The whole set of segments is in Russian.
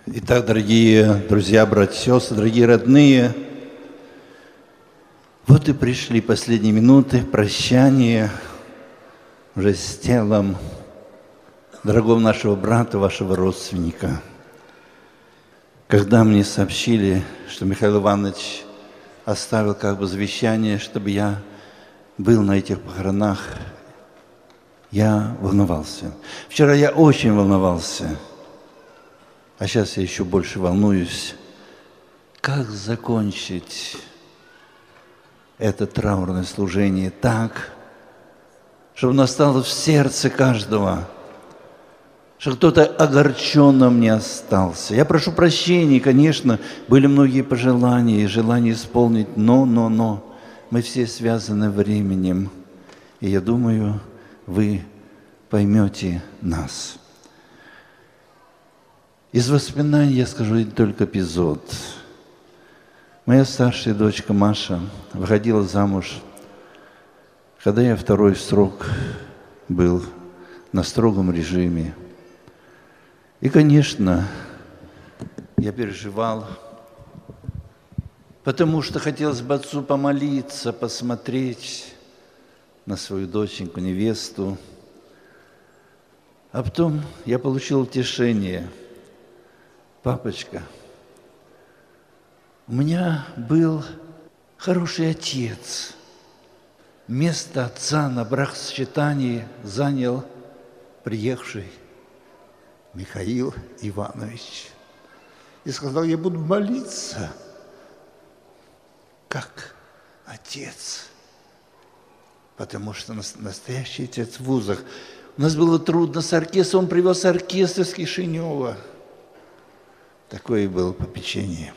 Итак, дорогие друзья, братья и сестры, дорогие родные, вот и пришли последние минуты прощания уже с телом дорогого нашего брата, вашего родственника. Когда мне сообщили, что Михаил Иванович оставил как бы завещание, чтобы я был на этих похоронах, я волновался. Вчера я очень волновался. А сейчас я еще больше волнуюсь, как закончить это траурное служение так, чтобы оно осталось в сердце каждого, чтобы кто-то огорченным не остался. Я прошу прощения, конечно, были многие пожелания и желания исполнить, но мы все связаны временем, и я думаю, вы поймете нас. Из воспоминаний я скажу только эпизод. Моя старшая дочка Маша выходила замуж, когда я второй срок был на строгом режиме. И, конечно, я переживал, потому что хотелось бы отцу помолиться, посмотреть на свою доченьку, невесту. А потом я получил утешение. Папочка, у меня был хороший отец. Место отца на бракосочетании занял приехавший Михаил Иванович. И сказал, я буду молиться, как отец. Потому что настоящий отец в вузах. У нас было трудно с оркестром, он привез оркестр из Кишинева. Такое было попечение.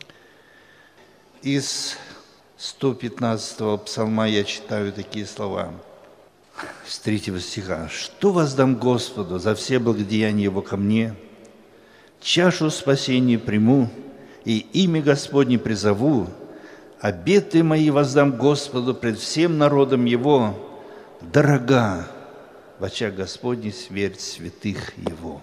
Из 115-го псалма я читаю такие слова. С 3 стиха. «Что воздам Господу за все благодеяния Его ко мне? Чашу спасения приму, и имя Господне призову. Обеты мои воздам Господу пред всем народом Его. Дорога в очах Господней смерть святых Его».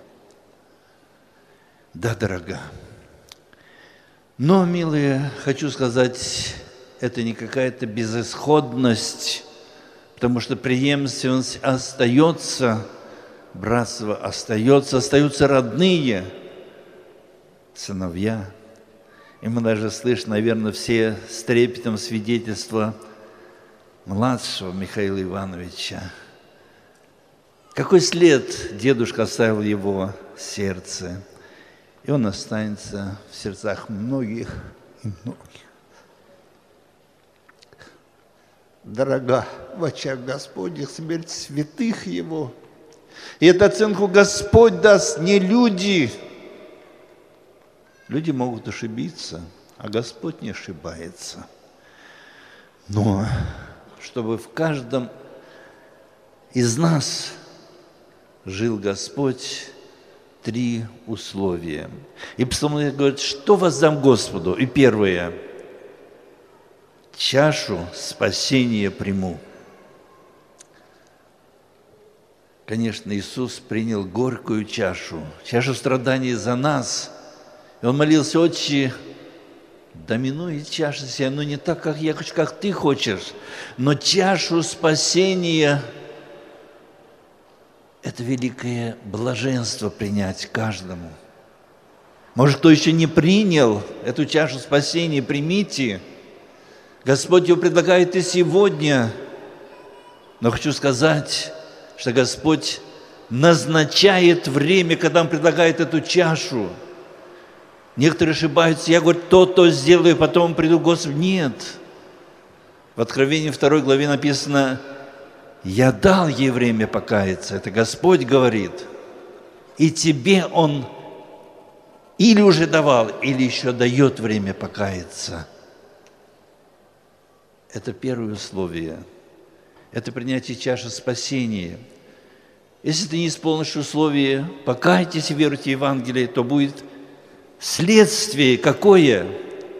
Да, дорога. Но, милые, хочу сказать, это не какая-то безысходность, потому что преемственность остается, братство остается, остаются родные, сыновья. И мы даже слышим, наверное, все с трепетом свидетельства младшего Михаила Ивановича. Какой след дедушка оставил в его сердце. И он останется в сердцах многих и многих. Дорога в очах Господних смерть святых Его. И эту оценку Господь даст не люди. Люди могут ошибиться, а Господь не ошибается. Но чтобы в каждом из нас жил Господь, 3 условия. И псалмопевец говорит, что воздам Господу? И первое, чашу спасения приму. Конечно, Иисус принял горькую чашу страданий за нас. И Он молился, Отче, доминует чаша сия, но не так, как я хочу, как Ты хочешь, но чашу спасения. Это великое блаженство принять каждому. Может, кто еще не принял эту чашу спасения, примите. Господь ее предлагает и сегодня. Но хочу сказать, что Господь назначает время, когда Он предлагает эту чашу. Некоторые ошибаются, я говорю, то сделаю, потом приду к Господу. Нет. В Откровении 2 главе написано, я дал ей время покаяться. Это Господь говорит. И тебе Он или уже давал, или еще дает время покаяться. Это первое условие. Это принятие чаши спасения. Если ты не исполнишь условия, покайтесь и веруйте в Евангелие, то будет следствие какое?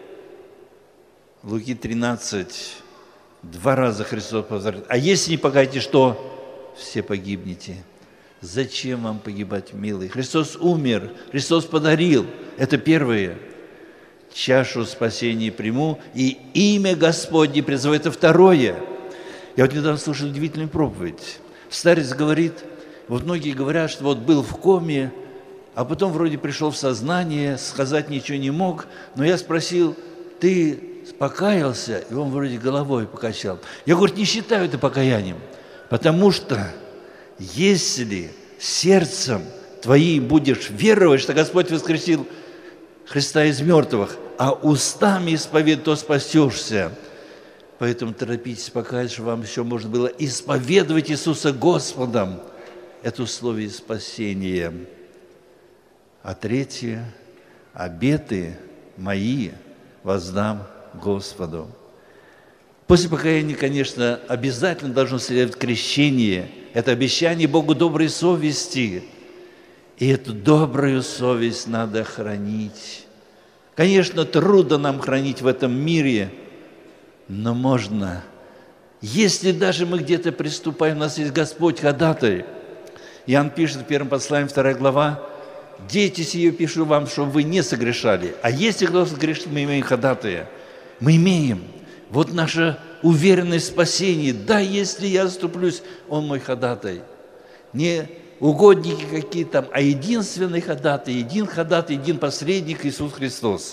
Луки 13. 2 раза Христос повторяет. А если не покаетесь, что все погибнете. Зачем вам погибать, милый? Христос умер, Христос подарил. Это первое. Чашу спасения приму, и имя Господне призову. Это второе. Я вот недавно слушал удивительную проповедь. Старец говорит, вот многие говорят, что вот был в коме, а потом вроде пришел в сознание, сказать ничего не мог. Но я спросил, ты покаялся? И он вроде головой покачал. Я, говорю, не считаю это покаянием, потому что если сердцем твоим будешь веровать, что Господь воскресил Христа из мертвых, а устами исповедь, то спасешься. Поэтому торопитесь покаяться, чтобы вам еще можно было исповедовать Иисуса Господом. Это условие спасения. А третье, обеты мои воздам Господу. После покаяния, конечно, обязательно должно следовать крещение. Это обещание Богу доброй совести. И эту добрую совесть надо хранить. Конечно, трудно нам хранить в этом мире, но можно. Если даже мы где-то приступаем, у нас есть Господь ходатай. Иоанн пишет в первом послании, 2 глава, «Дети сие пишу вам, чтобы вы не согрешали. А если кто согрешит, мы имеем ходатая». Мы имеем. Вот наша уверенность в спасении. Да, если я заступлюсь, Он мой ходатай. Не угодники какие там, а единственный ходатай, един посредник Иисус Христос.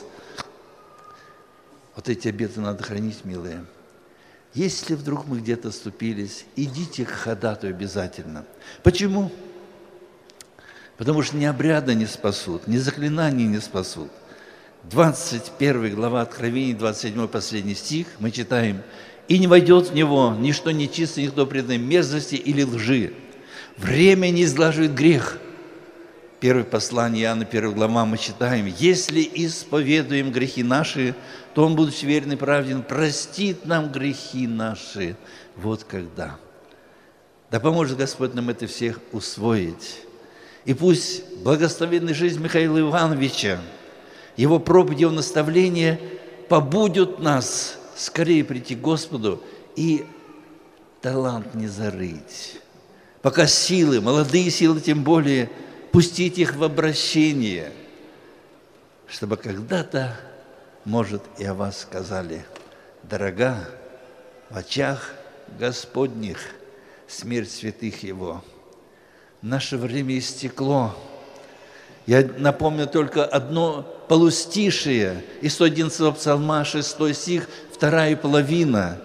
Вот эти обеты надо хранить, милые. Если вдруг мы где-то оступились, идите к ходатаю обязательно. Почему? Потому что ни обряда не спасут, ни заклинания не спасут. 21 глава Откровения, 27 последний стих, мы читаем, «И не войдет в него ничто нечистое, никто преданной мерзости или лжи. Время не изглаживает грех». Первое послание Иоанна, 1 глава, мы читаем, «Если исповедуем грехи наши, то Он, будучи верен и праведен, простит нам грехи наши». Вот когда. Да поможет Господь нам это всех усвоить. И пусть благословенная жизнь Михаила Ивановича, его проповеди, его наставления побудут нас скорее прийти к Господу и талант не зарыть. Пока силы, молодые силы тем более, пустить их в обращение, чтобы когда-то, может, и о вас сказали, дорога в очах Господних смерть святых Его. Наше время истекло. Я напомню только одно полустишие из 111-го псалма, 6 стих, 2 половина.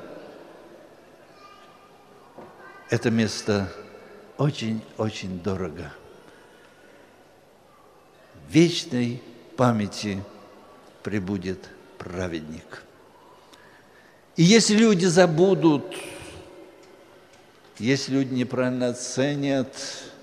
Это место очень-очень дорого. В вечной памяти пребудет праведник. И если люди забудут, если люди неправильно оценят,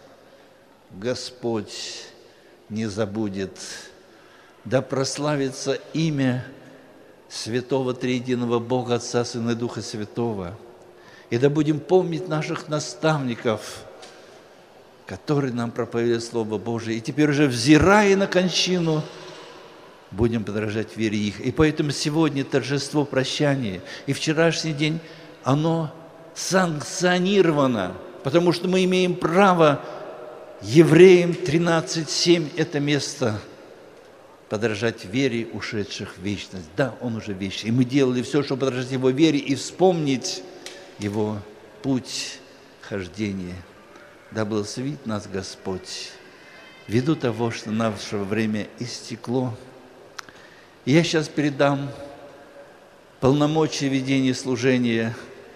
Господь не забудет. Да прославится имя Святого Триединого Бога, Отца, Сына и Духа Святого. И да будем помнить наших наставников, которые нам проповедуют Слово Божие. И теперь уже, взирая на кончину, будем подражать вере их. И поэтому сегодня торжество прощания и вчерашний день, оно санкционировано, потому что мы имеем право, Евреям 13:7 это место, подражать вере ушедших в вечность. Да, Он уже вечный. И мы делали все, чтобы подражать Его вере и вспомнить Его путь хождения. Да благословит нас Господь ввиду того, что наше время истекло. И я сейчас передам полномочия ведения служения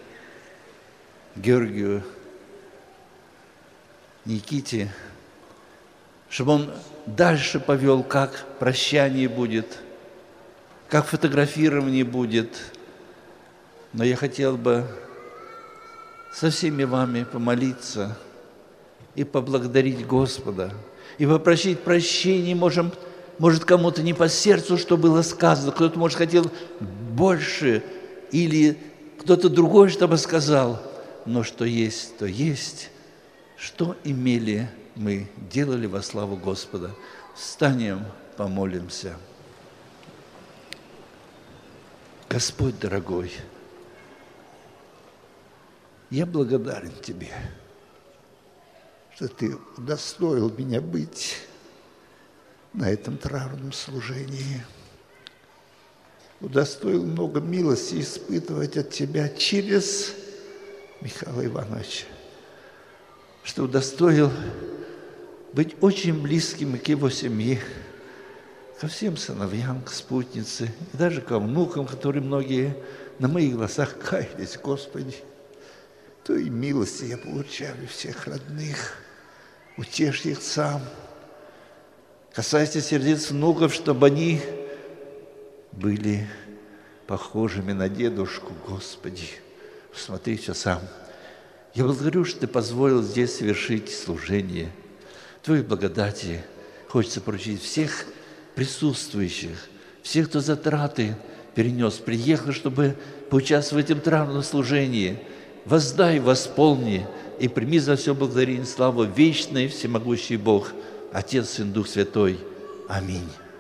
Георгию Никите, чтобы он дальше повел, как прощание будет, как фотографирование будет. Но я хотел бы со всеми вами помолиться и поблагодарить Господа, и попросить прощения. Может, кому-то не по сердцу, что было сказано, кто-то, может, хотел больше, или кто-то другой, чтобы сказал, но что есть, то есть. Что имели, мы делали во славу Господа. Встанем, помолимся. Господь дорогой, я благодарен Тебе, что Ты удостоил меня быть на этом траурном служении. Удостоил много милости испытывать от Тебя через Михаила Ивановича, что удостоил быть очень близким к его семье, ко всем сыновьям, к спутнице, и даже ко внукам, которые многие на моих глазах каялись, Господи. Той милости я получаю всех родных, утешь их сам. Касайся сердец внуков, чтобы они были похожими на дедушку, Господи. Смотри все сам. Я благодарю, что Ты позволил здесь совершить служение Твоей благодати. Хочется поручить всех присутствующих, всех, кто затраты перенес, приехал, чтобы поучаствовать в этом траурном служении. Воздай, восполни и прими за все благодарение, славу вечный, всемогущий Бог, Отец, Сын, Дух Святой. Аминь.